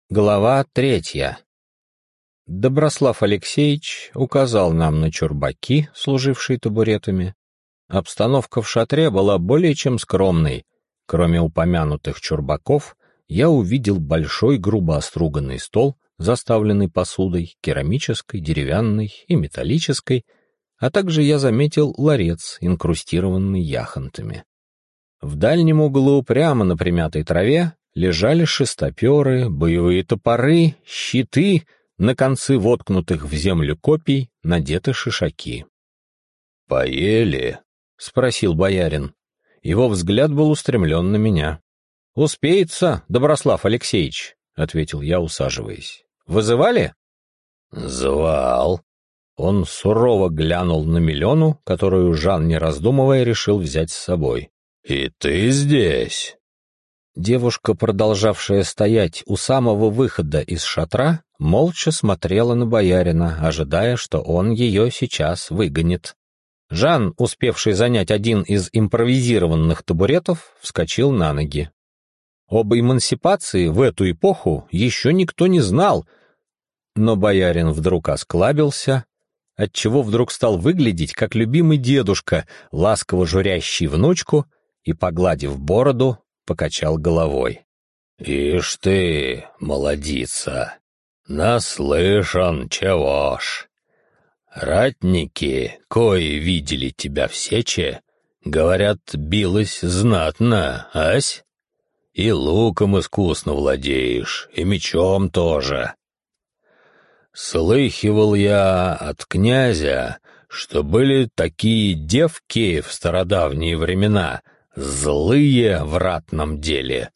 Глава 3. Доброслав Алексеевич указал нам на чурбаки, служившие табуретами. Обстановка в шатре была более чем скромной. Кроме упомянутых чурбаков, я увидел большой грубо оструганный стол, заставленный посудой, керамической, деревянной и металлической, а также я заметил ларец, инкрустированный яхонтами. В дальнем углу, прямо на примятой траве, лежали шестоперы, боевые топоры, щиты, на концы воткнутых в землю копий надеты шишаки. «Поели?» — спросил боярин. Его взгляд был устремлен на меня. «Успеется, Доброслав Алексеевич», — ответил я, усаживаясь. «Вызывали?» «Звал». Он сурово глянул на Милену, которую Жан, не раздумывая, решил взять с собой. «И ты здесь?» Девушка, продолжавшая стоять у самого выхода из шатра, молча смотрела на боярина, ожидая, что он ее сейчас выгонит. Жан, успевший занять один из импровизированных табуретов, вскочил на ноги. Об эмансипации в эту эпоху еще никто не знал, но боярин вдруг осклабился, отчего вдруг стал выглядеть, как любимый дедушка, ласково журящий внучку, и, погладив бороду, покачал головой. «Ишь ты, молодица, наслышан, чего ж. Ратники, кои видели тебя в сече, говорят, билась знатно, ась? И луком искусно владеешь, и мечом тоже. Слыхивал я от князя, что были такие девки в стародавние времена, злые в ратном деле.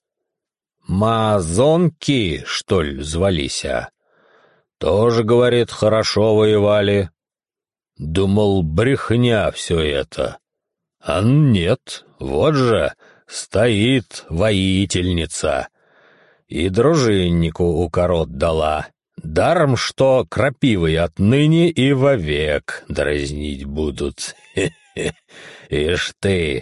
Мазонки, что ли, звалися? Тоже, говорит, хорошо воевали. Думал, брехня все это. А нет, вот же, стоит воительница. И дружиннику укорот дала. Даром, что крапивой отныне и вовек дразнить будут. Хе-хе, ишь ты.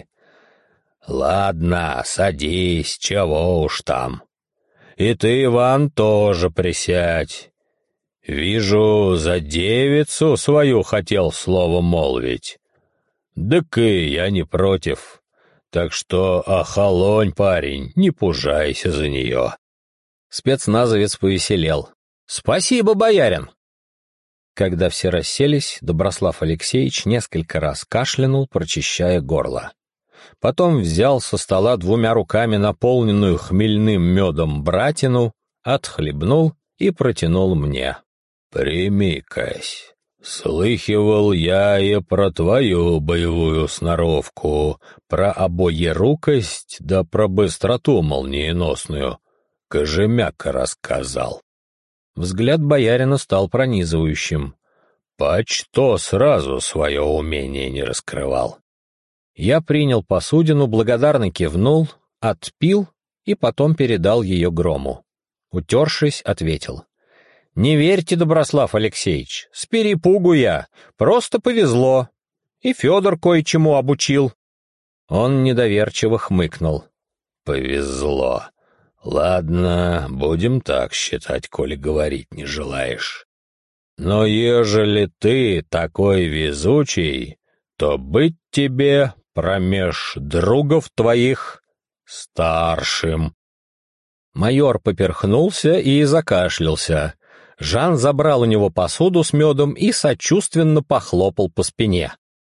Ладно, садись, чего уж там. И ты, Иван, тоже присядь. Вижу, за девицу свою хотел слово молвить. Так и я не против. Так что охолонь, парень, не пужайся за нее. Спецназовец повеселел. «Спасибо, боярин!» Когда все расселись, Доброслав Алексеевич несколько раз кашлянул, прочищая горло. Потом взял со стола двумя руками наполненную хмельным медом братину, отхлебнул и протянул мне. «Прими-кась, слыхивал я и про твою боевую сноровку, про обоерукость да про быстроту молниеносную. Кожемяка рассказал». Взгляд боярина стал пронизывающим. «Почто сразу свое умение не раскрывал?» Я принял посудину, благодарно кивнул, отпил и потом передал ее Грому. Утершись, ответил. «Не верьте, Доброслав Алексеевич, с перепугу я, просто повезло. И Федор кое-чему обучил». Он недоверчиво хмыкнул. «Повезло. Ладно, будем так считать, коли говорить не желаешь. Но ежели ты такой везучий, то быть тебе промеж другов твоих старшим». Майор поперхнулся и закашлялся. Жан забрал у него посуду с медом и сочувственно похлопал по спине.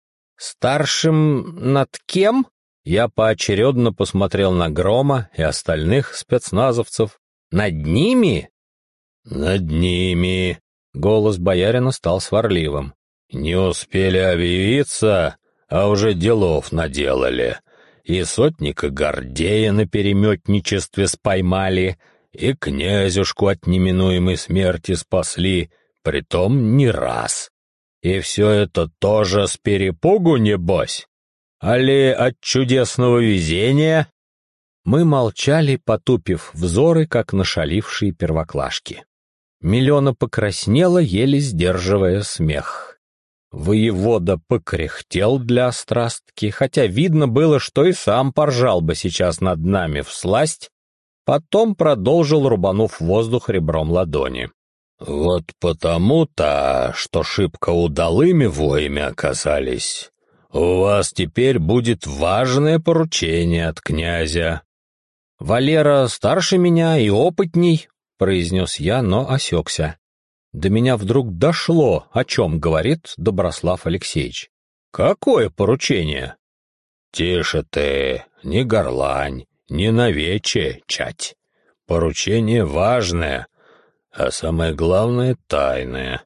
«Старшим над кем?» Я поочередно посмотрел на Грома и остальных спецназовцев. «Над ними?» «Над ними», — голос боярина стал сварливым. «Не успели объявиться, а уже делов наделали. И сотника Гордея на переметничестве споймали, и князюшку от неминуемой смерти спасли, притом не раз. И все это тоже с перепугу, небось? Али от чудесного везения?» Мы молчали, потупив взоры, как нашалившие первоклашки. Милена покраснела, еле сдерживая смех. Воевода покряхтел для острастки, хотя видно было, что и сам поржал бы сейчас над нами всласть, Потом продолжил, рубанув воздух ребром ладони. «Вот потому-то, что шибко удалыми воями оказались, у вас теперь будет важное поручение от князя». «Валера старше меня и опытней», — произнес я, но осекся. До меня вдруг дошло, о чем говорит Доброслав Алексеевич. «Какое поручение?» «Тише ты, не горлань, не навече, чать. Поручение важное, а самое главное — тайное.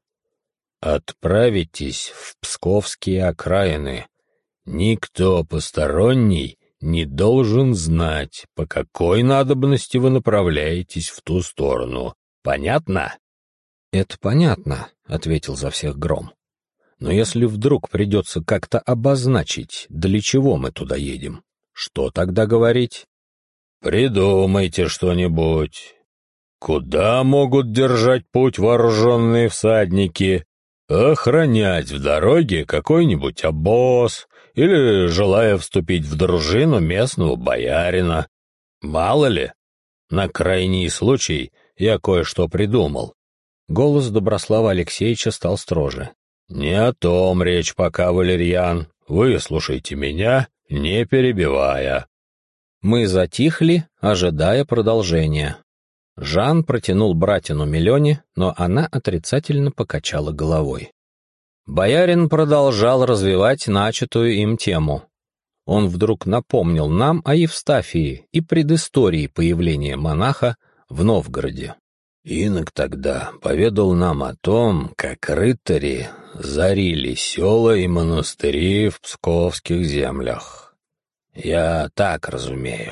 Отправитесь в псковские окраины. Никто посторонний не должен знать, по какой надобности вы направляетесь в ту сторону. Понятно?» «Это понятно», — ответил за всех Гром. «Но если вдруг придется как-то обозначить, для чего мы туда едем, что тогда говорить?» «Придумайте что-нибудь. Куда могут держать путь вооруженные всадники? Охранять в дороге какой-нибудь обоз или, желая вступить в дружину местного боярина? Мало ли, на крайний случай я кое-что придумал». Голос Доброслава Алексеевича стал строже. «Не о том речь пока, Валерьян. Выслушайте меня, не перебивая». Мы затихли, ожидая продолжения. Жан протянул братину Милёне, но она отрицательно покачала головой. Боярин продолжал развивать начатую им тему. Он вдруг напомнил нам о Евстафии и предыстории появления монаха в Новгороде. Инок тогда поведал нам о том, как рыцари зарили села и монастыри в псковских землях. Я так разумею,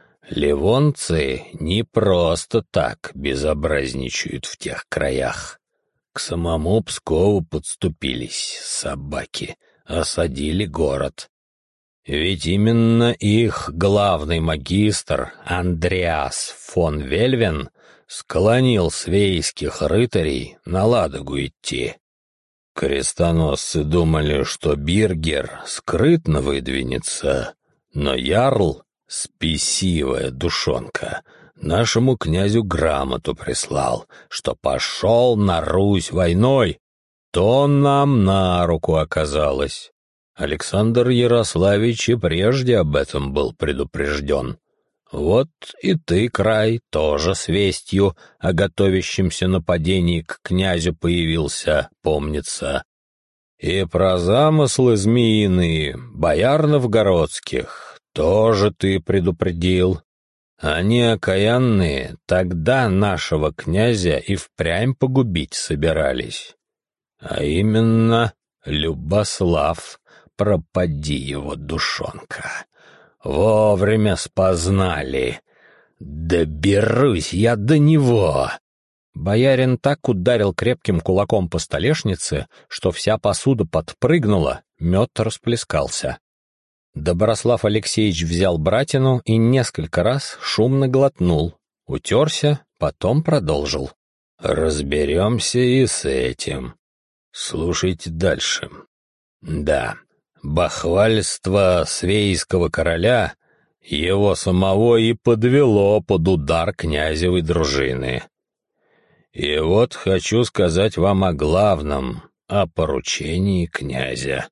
ливонцы не просто так безобразничают в тех краях. К самому Пскову подступились собаки, осадили город. Ведь именно их главный магистр Андреас фон Вельвен склонил свейских рыцарей на Ладогу идти. Крестоносцы думали, что Биргер скрытно выдвинется, но ярл, спесивая душонка, нашему князю грамоту прислал, что пошел на Русь войной. То нам на руку оказалось. Александр Ярославич и прежде об этом был предупрежден. Вот и ты, край, тоже с вестью о готовящемся нападении к князю появился, помнится. И про замыслы змеиные, бояр новгородских, тоже ты предупредил. Они окаянные тогда нашего князя и впрямь погубить собирались. А именно Любослав, пропади его душонка. Вовремя спознали. Доберусь я до него. Боярин так ударил крепким кулаком по столешнице, что вся посуда подпрыгнула, мед расплескался. Доброслав Алексеевич взял братину и несколько раз шумно глотнул, утерся, потом продолжил. Разберемся и с этим. Слушайте дальше. Да, бахвальство свейского короля его самого и подвело под удар князевой дружины. И вот хочу сказать вам о главном, о поручении князя.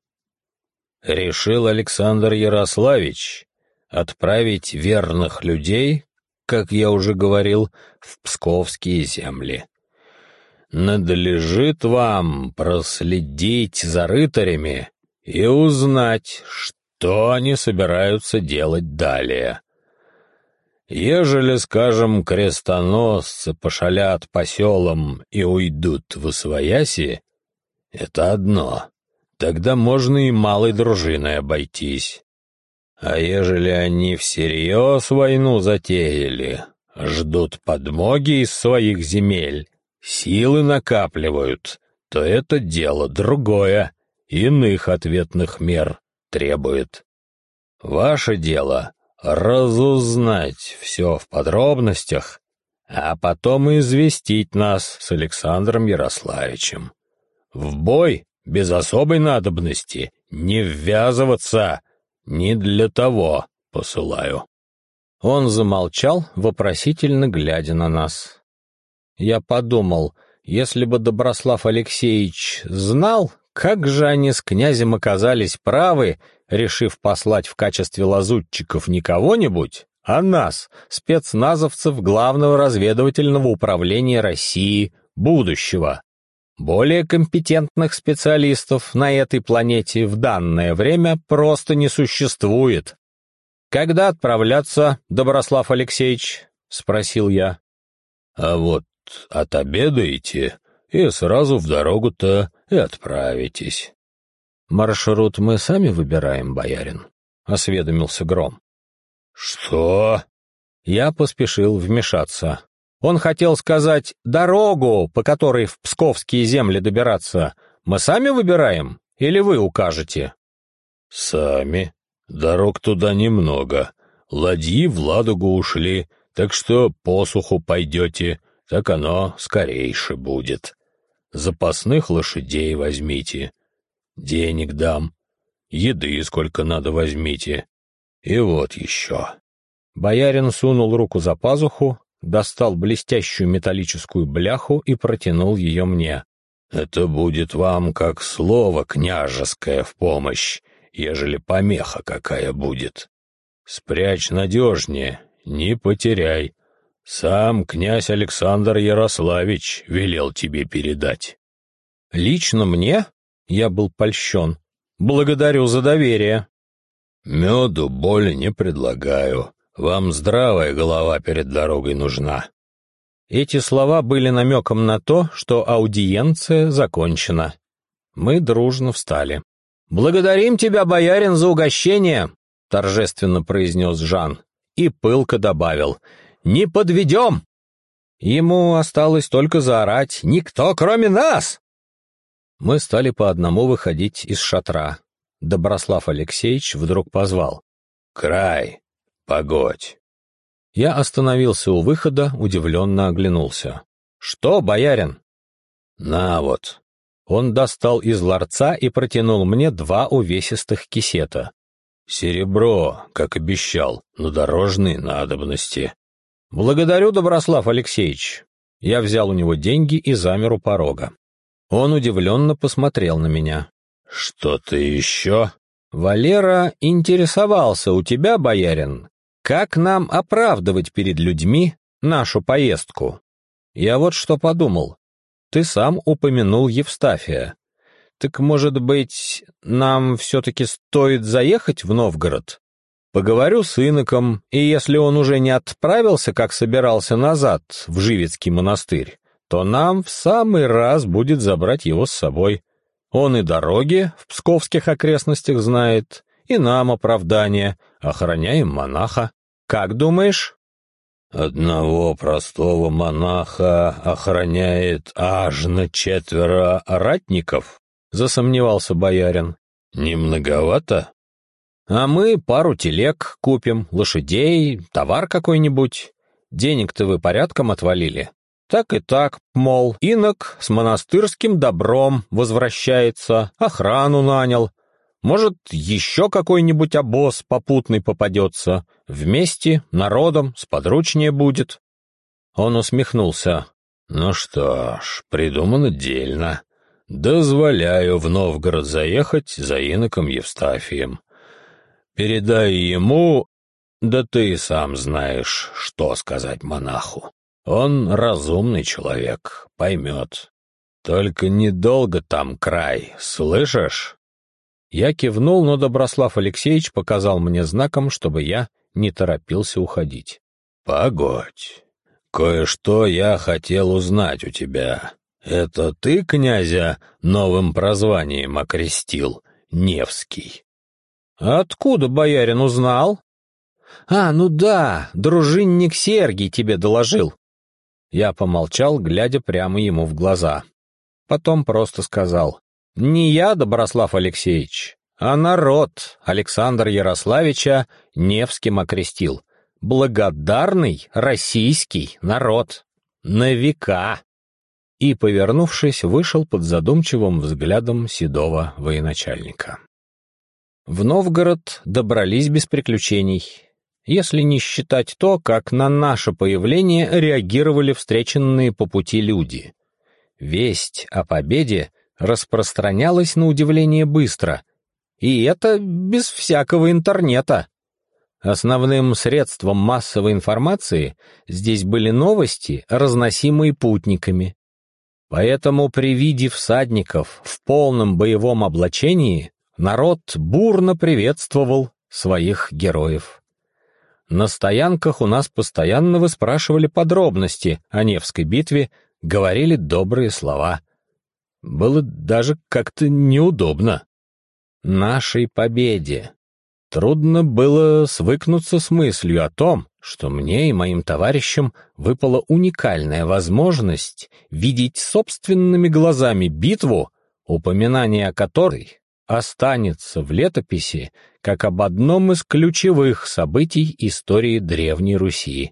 Решил Александр Ярославич отправить верных людей, как я уже говорил, в псковские земли. Надлежит вам проследить за рыцарями и узнать, что они собираются делать далее. Ежели, скажем, крестоносцы пошалят по селам и уйдут восвояси, это одно, тогда можно и малой дружиной обойтись. А ежели они всерьез войну затеяли, ждут подмоги из своих земель, силы накапливают, то это дело другое, иных ответных мер требует. Ваше дело — разузнать все в подробностях, а потом известить нас с Александром Ярославичем. В бой без особой надобности не ввязываться, не для того посылаю. Он замолчал, вопросительно глядя на нас. Я подумал, если бы Доброслав Алексеевич знал, как же они с князем оказались правы, решив послать в качестве лазутчиков не кого-нибудь, а нас, спецназовцев Главного разведывательного управления России будущего. Более компетентных специалистов на этой планете в данное время просто не существует. «Когда отправляться, Доброслав Алексеевич?» — спросил я. «А вот отобедаете и сразу в дорогу-то и отправитесь». «Маршрут мы сами выбираем, боярин», — осведомился Гром. «Что?» Я поспешил вмешаться. Он хотел сказать «дорогу, по которой в псковские земли добираться, мы сами выбираем или вы укажете?» «Сами. Дорог туда немного. Ладьи в Ладогу ушли, так что по суху пойдете, так оно скорейше будет. Запасных лошадей возьмите. Денег дам. Еды сколько надо возьмите. И вот еще». Боярин сунул руку за пазуху, достал блестящую металлическую бляху и протянул ее мне. «Это будет вам как слово княжеское в помощь, ежели помеха какая будет. Спрячь надежнее, не потеряй. Сам князь Александр Ярославич велел тебе передать». «Лично мне?» — я был польщен. «Благодарю за доверие». «Меду боли не предлагаю. Вам здравая голова перед дорогой нужна». Эти слова были намеком на то, что аудиенция закончена. Мы дружно встали. «Благодарим тебя, боярин, за угощение», — торжественно произнес Жан, и пылко добавил: «Не подведем!» Ему осталось только заорать: «Никто, кроме нас!» Мы стали по одному выходить из шатра. Доброслав Алексеевич вдруг позвал: «Край, погодь». Я остановился у выхода, удивленно оглянулся. «Что, боярин?» «На вот». Он достал из ларца и протянул мне 2 увесистых кисета. «Серебро, как обещал, на дорожные надобности». «Благодарю, Доброслав Алексеевич». Я взял у него деньги и замер у порога. Он удивленно посмотрел на меня. «Что-то еще?» «Валера интересовался у тебя, боярин, как нам оправдывать перед людьми нашу поездку. Я вот что подумал. Ты сам упомянул Евстафия. Так, может быть, нам все-таки стоит заехать в Новгород? Поговорю с иноком, и если он уже не отправился, как собирался, назад в Живецкий монастырь, то нам в самый раз будет забрать его с собой. Он и дороги в псковских окрестностях знает, и нам оправдание, охраняем монаха. Как думаешь?» «Одного простого монаха охраняет аж на 4 ратников?» — засомневался боярин. «Не многовато?» «А мы пару телег купим, лошадей, товар какой-нибудь. Денег-то вы порядком отвалили. Так и так, мол, инок с монастырским добром возвращается, охрану нанял. Может, еще какой-нибудь обоз попутный попадется. Вместе, народом, сподручнее будет». Он усмехнулся. «Ну что ж, придумано дельно. Дозволяю в Новгород заехать за иноком Евстафием. Передай ему, да ты сам знаешь, что сказать монаху. Он разумный человек, поймет. Только недолго там край, слышишь?» Я кивнул, но Доброслав Алексеевич показал мне знаком, чтобы я не торопился уходить. «Погодь, кое-что я хотел узнать у тебя. Это ты князя новым прозванием окрестил, Невский?» «Откуда боярин узнал?» Ну да, дружинник Сергий тебе доложил». Я помолчал, глядя прямо ему в глаза. Потом просто сказал: «Не я, Доброслав Алексеевич, а народ Александра Ярославича Невским окрестил. Благодарный российский народ. На века». И, повернувшись, вышел под задумчивым взглядом седого военачальника. В Новгород добрались без приключений. если не считать то, как на наше появление реагировали встреченные по пути люди. Весть о победе распространялась на удивление быстро, и это без всякого интернета. Основным средством массовой информации здесь были новости, разносимые путниками. Поэтому при виде всадников в полном боевом облачении народ бурно приветствовал своих героев. На стоянках у нас постоянно выспрашивали подробности о Невской битве, говорили добрые слова. Было даже как-то неудобно. Нашей победе трудно было свыкнуться с мыслью о том, что мне и моим товарищам выпала уникальная возможность видеть собственными глазами битву, упоминание о которой останется в летописи как об одном из ключевых событий истории Древней Руси.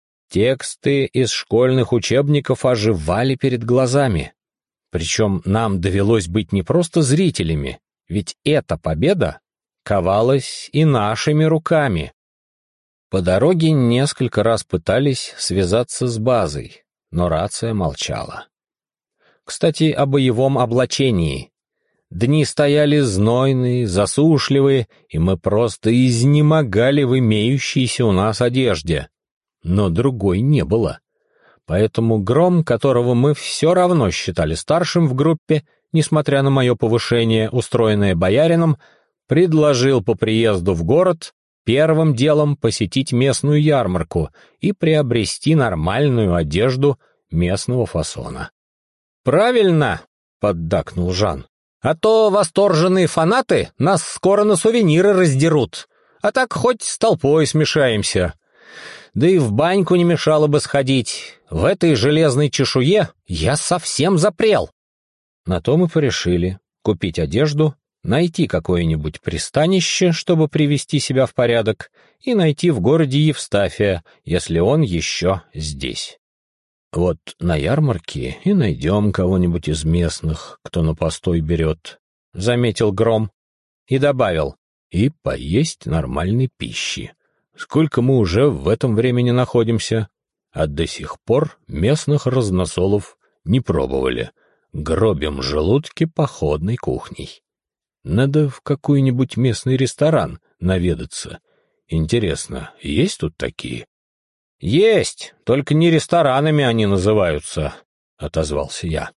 Тексты из школьных учебников оживали перед глазами. Причем нам довелось быть не просто зрителями, ведь эта победа ковалась и нашими руками. По дороге несколько раз пытались связаться с базой, но рация молчала. Кстати, о боевом облачении. Дни стояли знойные, засушливые, и мы просто изнемогали в имеющейся у нас одежде. Но другой не было. Поэтому Гром, которого мы все равно считали старшим в группе, несмотря на мое повышение, устроенное боярином, предложил по приезду в город первым делом посетить местную ярмарку и приобрести нормальную одежду местного фасона. «Правильно!» — поддакнул Жан. «А то восторженные фанаты нас скоро на сувениры раздерут, а так хоть с толпой смешаемся. Да и в баньку не мешало бы сходить. В этой железной чешуе я совсем запрел». На то мы порешили купить одежду, найти какое-нибудь пристанище, чтобы привести себя в порядок, и найти в городе Евстафия, если он еще здесь. Вот на ярмарке и найдем кого-нибудь из местных, кто на постой берет, — заметил Гром, и добавил, и поесть нормальной пищи. Сколько мы уже в этом времени находимся, а до сих пор местных разносолов не пробовали. Гробим желудки походной кухней. Надо в какой-нибудь местный ресторан наведаться. Интересно, есть тут такие? — Есть, только не ресторанами они называются, — отозвался я.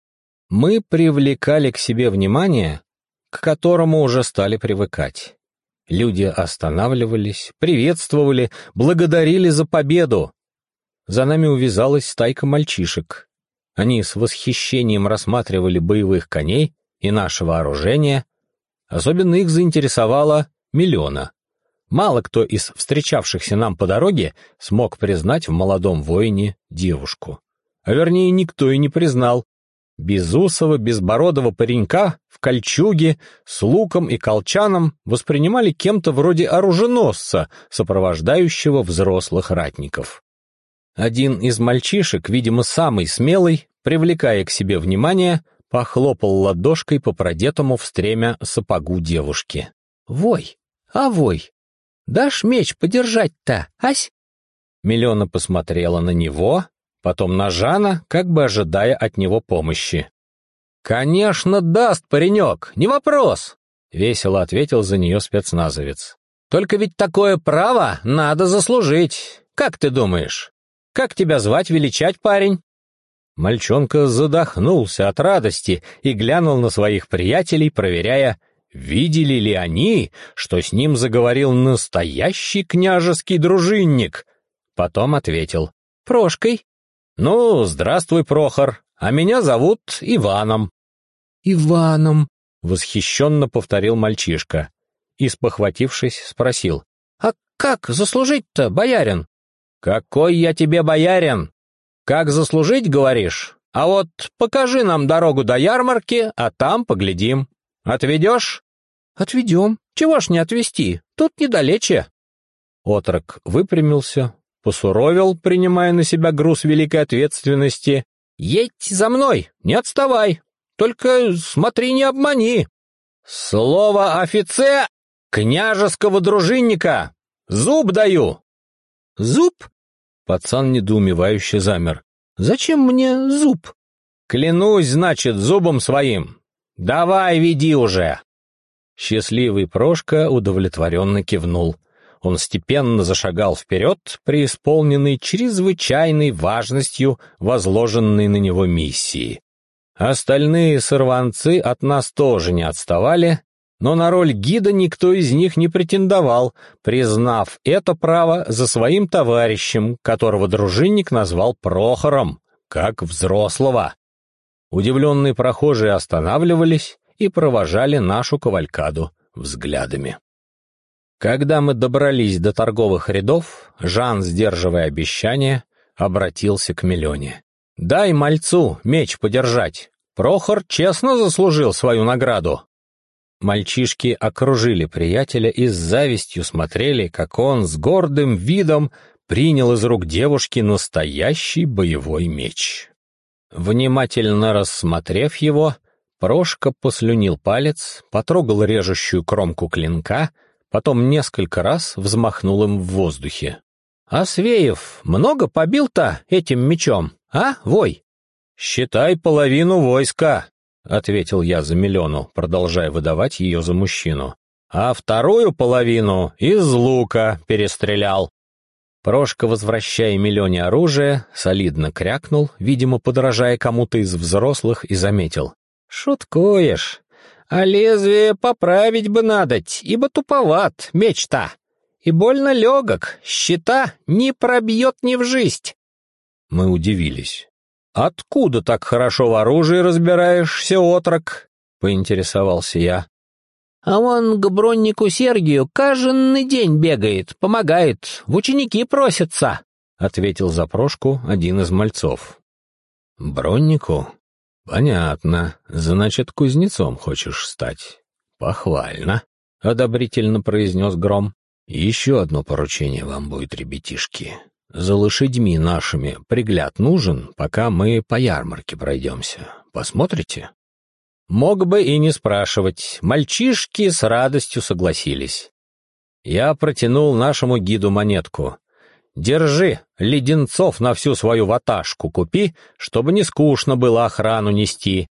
Мы привлекали к себе внимание, к которому уже стали привыкать. Люди останавливались, приветствовали, благодарили за победу. За нами увязалась стайка мальчишек. Они с восхищением рассматривали боевых коней и наше вооружение. Особенно их заинтересовала Милена. Мало кто из встречавшихся нам по дороге смог признать в молодом воине девушку. А вернее, никто и не признал. Безусого, безбородого паренька в кольчуге с луком и колчаном воспринимали кем-то вроде оруженосца, сопровождающего взрослых ратников. Один из мальчишек, видимо, самый смелый, привлекая к себе внимание, похлопал ладошкой по продетому в стремя сапогу девушки. «Вой, а вой, дашь меч подержать-то, ась?» Милена посмотрела на него, потом на Жана, как бы ожидая от него помощи. «Конечно, даст, паренек, не вопрос», — весело ответил за нее спецназовец. «Только ведь такое право надо заслужить. Как ты думаешь? Как тебя звать, величать, парень?» Мальчонка задохнулся от радости и глянул на своих приятелей, проверяя, видели ли они, что с ним заговорил настоящий княжеский дружинник. Потом ответил: «Прошкой». «Ну, здравствуй, Прохор, а меня зовут Иваном». «Иваном», — восхищенно повторил мальчишка и, спохватившись, спросил: «А как заслужить-то, боярин?» «Какой я тебе боярин? Как заслужить, говоришь? А вот покажи нам дорогу до ярмарки, а там поглядим. Отведешь?» «Отведем. Чего ж не отвезти? Тут недалече». Отрок выпрямился, посуровил, принимая на себя груз великой ответственности. «Едь за мной, не отставай. Только смотри, не обмани. Слово офицер княжеского дружинника. Зуб даю!» «Зуб?» Пацан недоумевающе замер. «Зачем мне зуб?» «Клянусь, значит, зубом своим. Давай, веди уже!» Счастливый Прошка удовлетворенно кивнул. Он степенно зашагал вперед, преисполненный чрезвычайной важностью возложенной на него миссии. Остальные сорванцы от нас тоже не отставали, но на роль гида никто из них не претендовал, признав это право за своим товарищем, которого дружинник назвал Прохором, как взрослого. Удивленные прохожие останавливались и провожали нашу кавалькаду взглядами. Когда мы добрались до торговых рядов, Жан, сдерживая обещание, обратился к Милене. «Дай мальцу меч подержать. Прохор честно заслужил свою награду». Мальчишки окружили приятеля и с завистью смотрели, как он с гордым видом принял из рук девушки настоящий боевой меч. Внимательно рассмотрев его, Прошка послюнил палец, потрогал режущую кромку клинка, потом несколько раз взмахнул им в воздухе. «А Свеев много побил-то этим мечом, а, вой?» «Считай половину войска», — ответил я за Милену, продолжая выдавать ее за мужчину. «А вторую половину из лука перестрелял». Прошка, возвращая Милене оружие, солидно крякнул, видимо, подражая кому-то из взрослых, и заметил. «Шуткуешь. А лезвие поправить бы надоть, ибо туповат меч-то. И больно легок, щита не пробьет ни в жизнь». Мы удивились. «Откуда так хорошо в оружии разбираешься, отрок?» — поинтересовался я. «А он к броннику Сергию каждый день бегает, помогает, в ученики просится», — ответил за Прошку один из мальцов. «Броннику? Понятно. Значит, кузнецом хочешь стать. Похвально», — одобрительно произнес Гром. «Еще одно поручение вам будет, ребятишки. За лошадьми нашими пригляд нужен, пока мы по ярмарке пройдемся. Посмотрите?» Мог бы и не спрашивать. Мальчишки с радостью согласились. Я протянул нашему гиду монетку. «Держи, леденцов на всю свою ваташку купи, чтобы не скучно было охрану нести».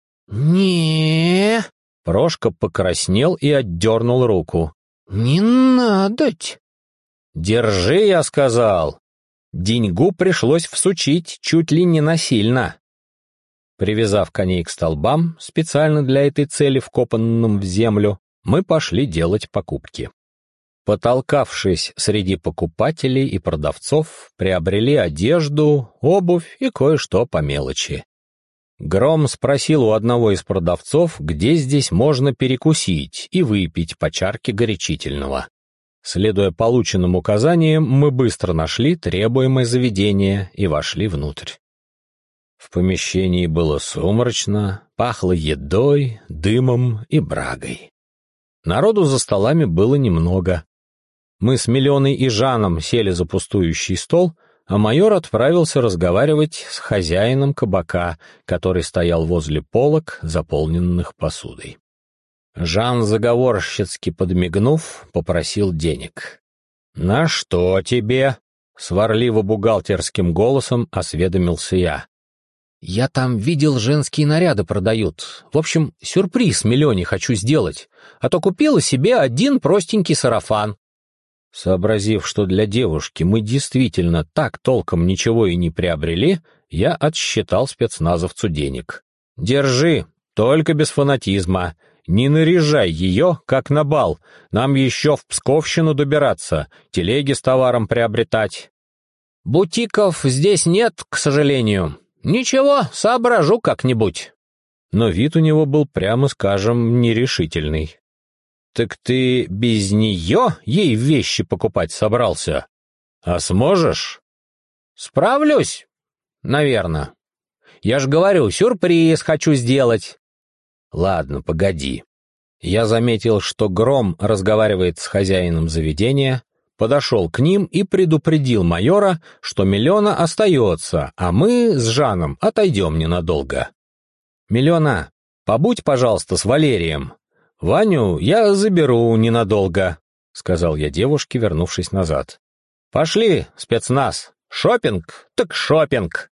«Не...» Прошка покраснел и отдернул руку. «Не надоть». «Держи, я сказал». Деньгу пришлось всучить чуть ли не насильно. Привязав коней к столбам, специально для этой цели вкопанным в землю, мы пошли делать покупки. Потолкавшись среди покупателей и продавцов, приобрели одежду, обувь и кое-что по мелочи. Гром спросил у одного из продавцов, где здесь можно перекусить и выпить по чарке горячительного. Следуя полученным указаниям, мы быстро нашли требуемое заведение и вошли внутрь. В помещении было сумрачно, пахло едой, дымом и брагой. Народу за столами было немного. Мы с Миленой и Жаном сели за пустующий стол, а майор отправился разговаривать с хозяином кабака, который стоял возле полок, заполненных посудой. Жан, заговорщицки подмигнув, попросил денег. «На что тебе?» — сварливо-бухгалтерским голосом осведомился я. «Я там видел, женские наряды продают. В общем, сюрприз Милене хочу сделать, а то купила себе один простенький сарафан». Сообразив, что для девушки мы действительно так толком ничего и не приобрели, я отсчитал спецназовцу денег. «Держи, только без фанатизма. Не наряжай ее, как на бал. Нам еще в Псковщину добираться, телеги с товаром приобретать». «Бутиков здесь нет, к сожалению. Ничего, соображу как-нибудь». Но вид у него был, прямо скажем, нерешительный. «Так ты без нее ей вещи покупать собрался? А сможешь?» «Справлюсь, наверное. Я ж говорю, сюрприз хочу сделать». «Ладно, погоди». Я заметил, что Гром разговаривает с хозяином заведения, подошел к ним и предупредил майора, что Милена остается, а мы с Жаном отойдем ненадолго. «Милена, побудь, пожалуйста, с Валерием. Ваню я заберу ненадолго». — сказал я девушке, вернувшись назад. «Пошли, спецназ! Шопинг, так шопинг!»